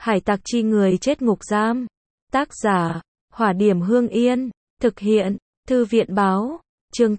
Hải tặc chi người chết ngục giam. Tác giả, Hỏa Điểm Hương Yên. Thực hiện, Thư viện báo. Chương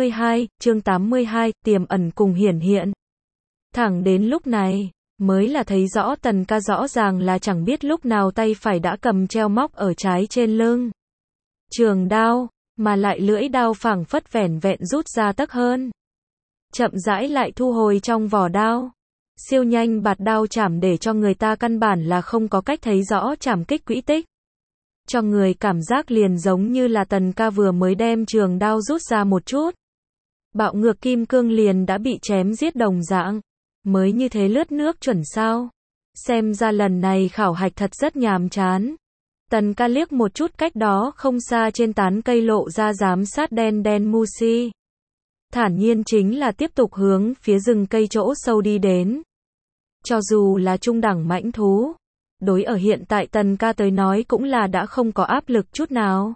82, tiềm ẩn cùng hiển hiện. Thẳng đến lúc này, mới là thấy rõ Tần Ca rõ ràng là chẳng biết lúc nào tay phải đã cầm treo móc ở trái trên lưng. Trường đao, mà lại lưỡi đao phảng phất vẻn vẹn rút ra tấc hơn. Chậm rãi lại thu hồi trong vỏ đao. Siêu nhanh bạt đao chảm để cho người ta căn bản là không có cách thấy rõ chảm kích quỹ tích. Cho người cảm giác liền giống như là Tần Ca vừa mới đem trường đao rút ra một chút. Bạo ngược kim cương liền đã bị chém giết đồng dạng. Mới như thế lướt nước chuẩn sao. Xem ra lần này khảo hạch thật rất nhàm chán. Tần Ca liếc một chút cách đó không xa trên tán cây lộ ra giám sát đen đen Musi. Thản nhiên chính là tiếp tục hướng phía rừng cây chỗ sâu đi đến. Cho dù là trung đẳng mãnh thú, đối ở hiện tại Tần Ca tới nói cũng là đã không có áp lực chút nào.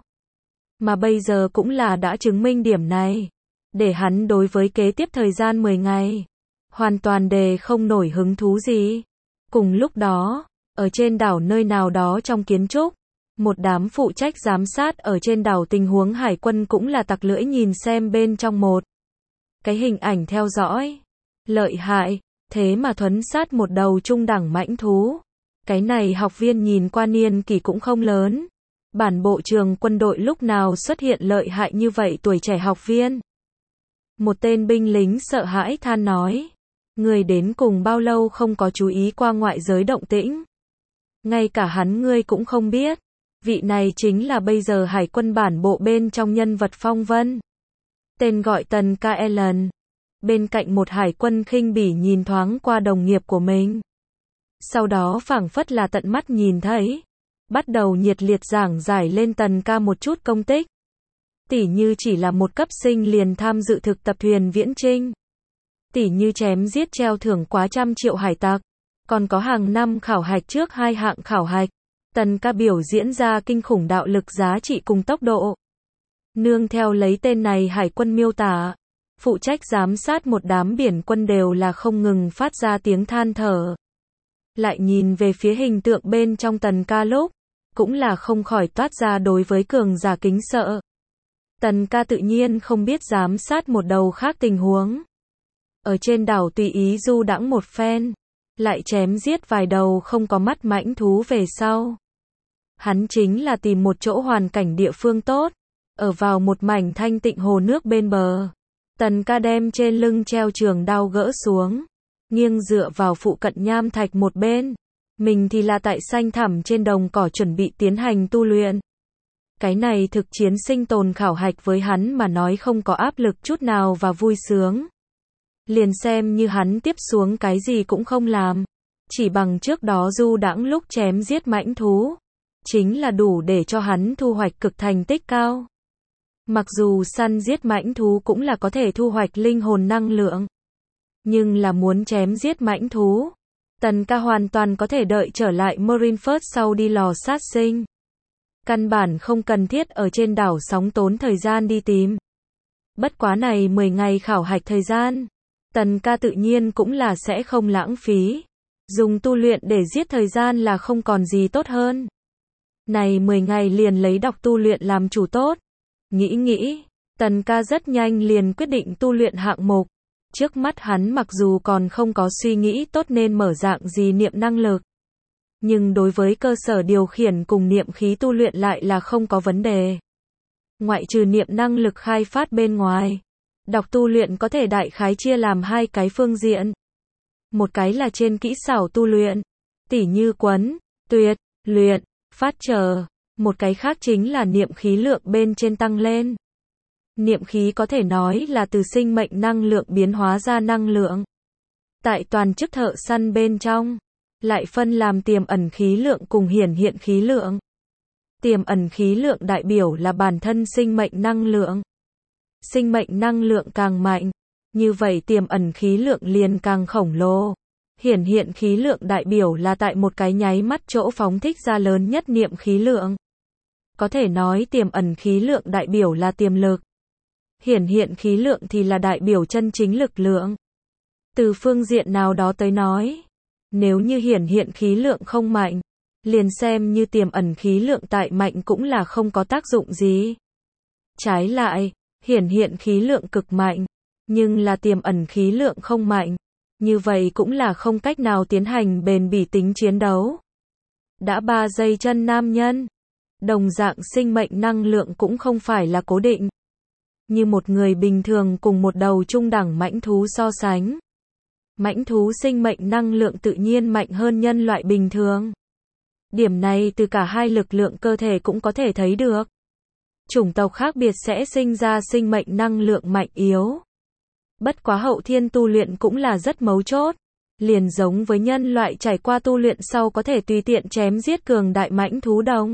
Mà bây giờ cũng là đã chứng minh điểm này. Để hắn đối với kế tiếp thời gian 10 ngày, hoàn toàn đề không nổi hứng thú gì. Cùng lúc đó, ở trên đảo nơi nào đó trong kiến trúc, một đám phụ trách giám sát ở trên đảo tình huống hải quân cũng là tặc lưỡi nhìn xem bên trong một cái hình ảnh theo dõi. Lợi hại, thế mà thuấn sát một đầu trung đẳng mãnh thú. Cái này học viên nhìn qua niên kỷ cũng không lớn. Bản bộ trường quân đội lúc nào xuất hiện lợi hại như vậy tuổi trẻ học viên. Một tên binh lính sợ hãi than nói. Người đến cùng bao lâu không có chú ý qua ngoại giới động tĩnh. Ngay cả hắn ngươi cũng không biết. Vị này chính là bây giờ hải quân bản bộ bên trong nhân vật phong vân. Tên gọi Tần Ca Ellen. Bên cạnh một hải quân khinh bỉ nhìn thoáng qua đồng nghiệp của mình. Sau đó phảng phất là tận mắt nhìn thấy. Bắt đầu nhiệt liệt giảng giải lên Tần Ca một chút công tích. Tỉ như chỉ là một cấp sinh liền tham dự thực tập thuyền viễn chinh. Tỉ như chém giết treo thưởng quá 100 triệu hải tặc. Còn có hàng năm khảo hạch trước 2 hạng khảo hạch. Tần Ca biểu diễn ra kinh khủng đạo lực giá trị cùng tốc độ. Nương theo lấy tên này hải quân miêu tả. Phụ trách giám sát một đám biển quân đều là không ngừng phát ra tiếng than thở. Lại nhìn về phía hình tượng bên trong Tần Ca lúc, cũng là không khỏi toát ra đối với cường giả kính sợ. Tần Ca tự nhiên không biết giám sát một đầu khác tình huống. Ở trên đảo tùy ý du đãng một phen, lại chém giết vài đầu không có mắt mãnh thú về sau. Hắn chính là tìm một chỗ hoàn cảnh địa phương tốt, ở vào một mảnh thanh tịnh hồ nước bên bờ. Tần Ca đem trên lưng treo trường đao gỡ xuống, nghiêng dựa vào phụ cận nham thạch một bên. Mình thì là tại xanh thẳm trên đồng cỏ chuẩn bị tiến hành tu luyện. Cái này thực chiến sinh tồn khảo hạch với hắn mà nói không có áp lực chút nào và vui sướng. Liền xem như hắn tiếp xuống cái gì cũng không làm. Chỉ bằng trước đó du đãng lúc chém giết mãnh thú. Chính là đủ để cho hắn thu hoạch cực thành tích cao. Mặc dù săn giết mãnh thú cũng là có thể thu hoạch linh hồn năng lượng. Nhưng là muốn chém giết mãnh thú. Tần Ca hoàn toàn có thể đợi trở lại Marineford sau đi lò sát sinh. Căn bản không cần thiết ở trên đảo sóng tốn thời gian đi tìm. Bất quá này 10 ngày khảo hạch thời gian. Tần Ca tự nhiên cũng là sẽ không lãng phí. Dùng tu luyện để giết thời gian là không còn gì tốt hơn. Này 10 ngày liền lấy đọc tu luyện làm chủ tốt. Nghĩ, Tần Ca rất nhanh liền quyết định tu luyện hạng mục. Trước mắt hắn mặc dù còn không có suy nghĩ tốt nên mở dạng gì niệm năng lực. Nhưng đối với cơ sở điều khiển cùng niệm khí tu luyện lại là không có vấn đề. Ngoại trừ niệm năng lực khai phát bên ngoài, đọc tu luyện có thể đại khái chia làm 2 cái phương diện. Một cái là trên kỹ xảo tu luyện, tỉ như quấn, tuyệt, luyện, phát chờ. Một cái khác chính là niệm khí lượng bên trên tăng lên. Niệm khí có thể nói là từ sinh mệnh năng lượng biến hóa ra năng lượng. Tại toàn chức thợ săn bên trong, lại phân làm tiềm ẩn khí lượng cùng hiển hiện khí lượng. Tiềm ẩn khí lượng đại biểu là bản thân sinh mệnh năng lượng. Sinh mệnh năng lượng càng mạnh, như vậy tiềm ẩn khí lượng liền càng khổng lồ. Hiển hiện khí lượng đại biểu là tại một cái nháy mắt chỗ phóng thích ra lớn nhất niệm khí lượng. Có thể nói tiềm ẩn khí lượng đại biểu là tiềm lực. Hiển hiện khí lượng thì là đại biểu chân chính lực lượng. Từ phương diện nào đó tới nói, nếu như hiển hiện khí lượng không mạnh, liền xem như tiềm ẩn khí lượng tại mạnh cũng là không có tác dụng gì. Trái lại, hiển hiện khí lượng cực mạnh, nhưng là tiềm ẩn khí lượng không mạnh, như vậy cũng là không cách nào tiến hành bền bỉ tính chiến đấu. Đã 3 giây chân nam nhân, đồng dạng sinh mệnh năng lượng cũng không phải là cố định. Như một người bình thường cùng một đầu trung đẳng mãnh thú so sánh. Mãnh thú sinh mệnh năng lượng tự nhiên mạnh hơn nhân loại bình thường. Điểm này từ cả hai lực lượng cơ thể cũng có thể thấy được. Chủng tộc khác biệt sẽ sinh ra sinh mệnh năng lượng mạnh yếu. Bất quá hậu thiên tu luyện cũng là rất mấu chốt. Liền giống với nhân loại trải qua tu luyện sau có thể tùy tiện chém giết cường đại mãnh thú đồng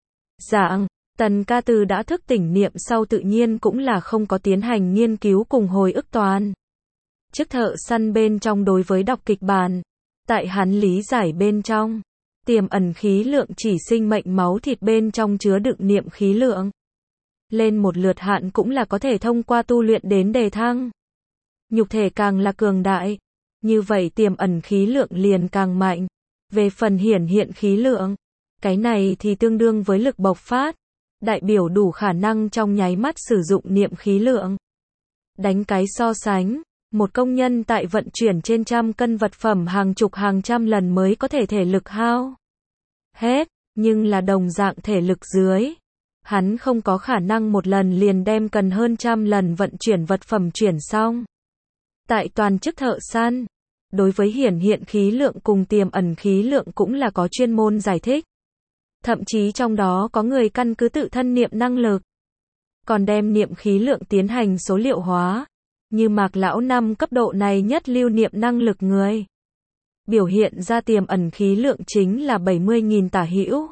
dạng. Tần ca từ đã thức tỉnh niệm sau tự nhiên cũng là không có tiến hành nghiên cứu cùng hồi ức toàn. Chức thợ săn bên trong đối với đọc kịch bản, tại hắn lý giải bên trong, tiềm ẩn khí lượng chỉ sinh mệnh máu thịt bên trong chứa đựng niệm khí lượng. Lên một lượt hạn cũng là có thể thông qua tu luyện đến đề thăng. Nhục thể càng là cường đại, như vậy tiềm ẩn khí lượng liền càng mạnh. Về phần hiển hiện khí lượng, cái này thì tương đương với lực bộc phát, đại biểu đủ khả năng trong nháy mắt sử dụng niệm khí lượng. Đánh cái so sánh, một công nhân tại vận chuyển trên trăm cân vật phẩm hàng chục hàng trăm lần mới có thể thể lực hao hết, nhưng là đồng dạng thể lực dưới. Hắn không có khả năng một lần liền đem cần hơn trăm lần vận chuyển vật phẩm chuyển xong. Tại toàn chức thợ săn, đối với hiển hiện khí lượng cùng tiềm ẩn khí lượng cũng là có chuyên môn giải thích. Thậm chí trong đó có người căn cứ tự thân niệm năng lực, còn đem niệm khí lượng tiến hành số liệu hóa, như Mạc lão năm cấp độ này nhất lưu niệm năng lực người. Biểu hiện ra tiềm ẩn khí lượng chính là 70.000 tả hữu.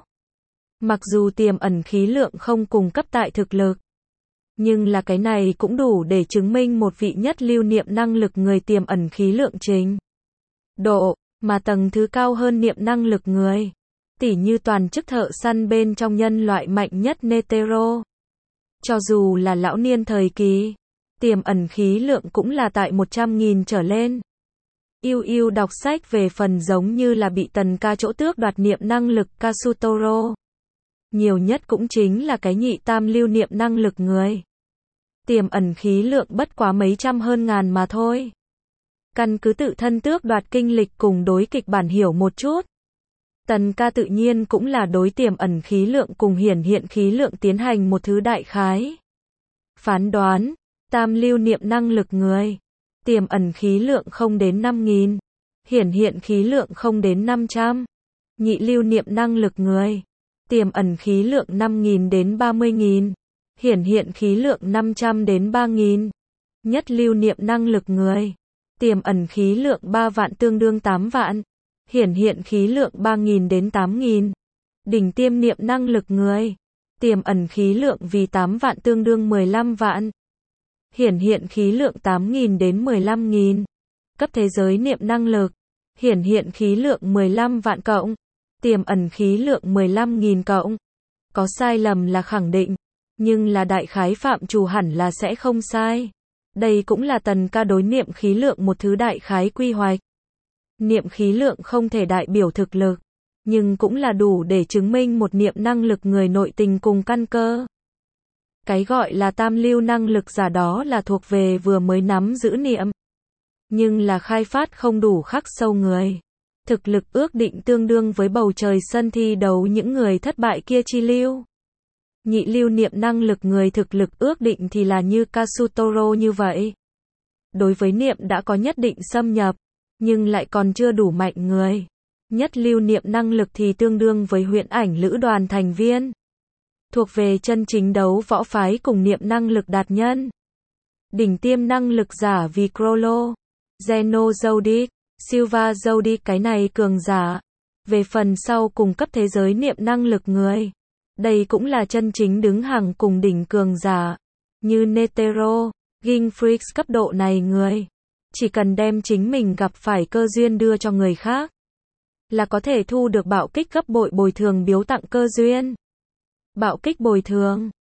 Mặc dù tiềm ẩn khí lượng không cùng cấp tại thực lực, nhưng là cái này cũng đủ để chứng minh một vị nhất lưu niệm năng lực người tiềm ẩn khí lượng trình độ, mà tầng thứ cao hơn niệm năng lực người. Tỉ như toàn chức thợ săn bên trong nhân loại mạnh nhất Netero. Cho dù là lão niên thời kỳ, tiềm ẩn khí lượng cũng là tại 100.000 trở lên. Yêu đọc sách về phần giống như là bị tần ca chỗ tước đoạt niệm năng lực Kasutoro. Nhiều nhất cũng chính là cái nhị tam lưu niệm năng lực người. Tiềm ẩn khí lượng bất quá mấy trăm hơn ngàn mà thôi. Căn cứ tự thân tước đoạt kinh lịch cùng đối kịch bản hiểu một chút. Tần ca tự nhiên cũng là đối tiềm ẩn khí lượng cùng hiển hiện khí lượng tiến hành một thứ đại khái phán đoán. Tam lưu niệm năng lực người, tiềm ẩn khí lượng không đến 5.000, hiển hiện khí lượng không đến 500. Nhị lưu niệm năng lực người, tiềm ẩn khí lượng 5.000 đến 30.000, hiển hiện khí lượng 500 đến 3.000. Nhất lưu niệm năng lực người, tiềm ẩn khí lượng 3 vạn tương đương 8 vạn, hiển hiện khí lượng 3.000 đến 8.000. Đỉnh tiêm niệm năng lực người, tiềm ẩn khí lượng vì 8 vạn tương đương 15 vạn. Hiển hiện khí lượng 8.000 đến 15.000. Cấp thế giới niệm năng lực, hiển hiện khí lượng 15 vạn cộng, tiềm ẩn khí lượng 15.000 cộng. Có sai lầm là khẳng định, nhưng là đại khái phạm trù hẳn là sẽ không sai. Đây cũng là tần ca đối niệm khí lượng một thứ đại khái quy hoạch. Niệm khí lượng không thể đại biểu thực lực, nhưng cũng là đủ để chứng minh một niệm năng lực người nội tình cùng căn cơ. Cái gọi là tam lưu năng lực giả đó là thuộc về vừa mới nắm giữ niệm, nhưng là khai phát không đủ khắc sâu người. Thực lực ước định tương đương với bầu trời sân thi đấu những người thất bại kia chi lưu. Nhị lưu niệm năng lực người thực lực ước định thì là như Kasutoro như vậy. Đối với niệm đã có nhất định xâm nhập, nhưng lại còn chưa đủ mạnh người. Nhất lưu niệm năng lực thì tương đương với huyễn ảnh lữ đoàn thành viên. Thuộc về chân chính đấu võ phái cùng niệm năng lực đạt nhân. Đỉnh tiêm năng lực giả vì Crollo, Zeno Zodic, Silva Zodic cái này cường giả. Về phần sau cùng cấp thế giới niệm năng lực người. Đây cũng là chân chính đứng hàng cùng đỉnh cường giả. Như Netero, Ginfrix cấp độ này người. Chỉ cần đem chính mình gặp phải cơ duyên đưa cho người khác. Là có thể thu được bạo kích gấp bội bồi thường biếu tặng cơ duyên. Bạo kích bồi thường